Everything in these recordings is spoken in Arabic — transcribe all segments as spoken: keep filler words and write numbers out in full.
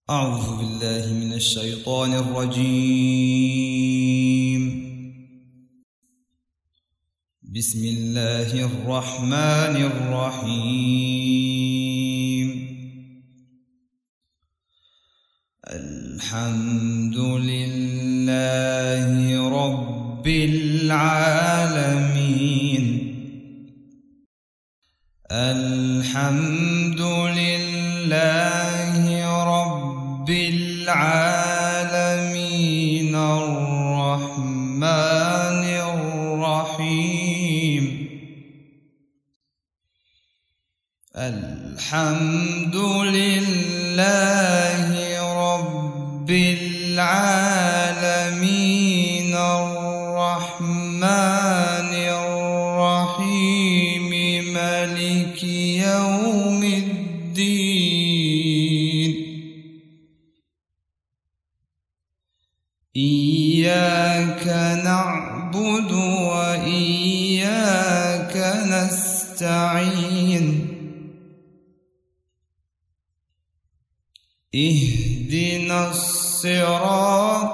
أعوذ بالله من الشيطان الرجيم. بسم الله الرحمن الرحيم. الحمد لله رب العالمين. الحمد لله رب العالمين الرحمن الرحيم. الحمد لله رب العالمين الرحمن الرحيم مالك يوم الدين. إياك نعبد وإياك نستعين. اهدنا الصراط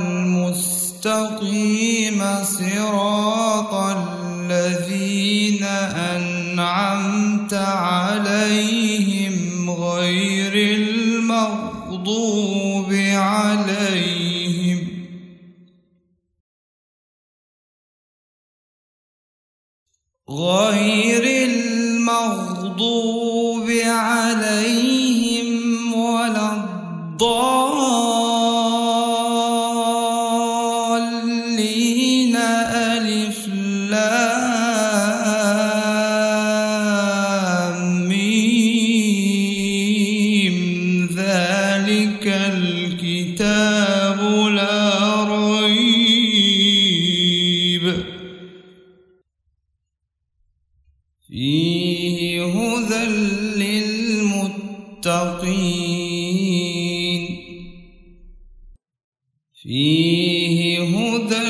المستقيم صراط الذين أنعمت عليهم غير المغضوب عليهم غير المغضوب عليهم ولا الضالين. ألف لام ميم. ذلك الكتاب لا ريب فيه هدى للمتقين. فيه هدى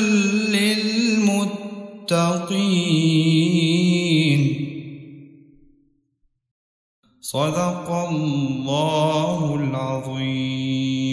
للمتقين. صدق الله العظيم.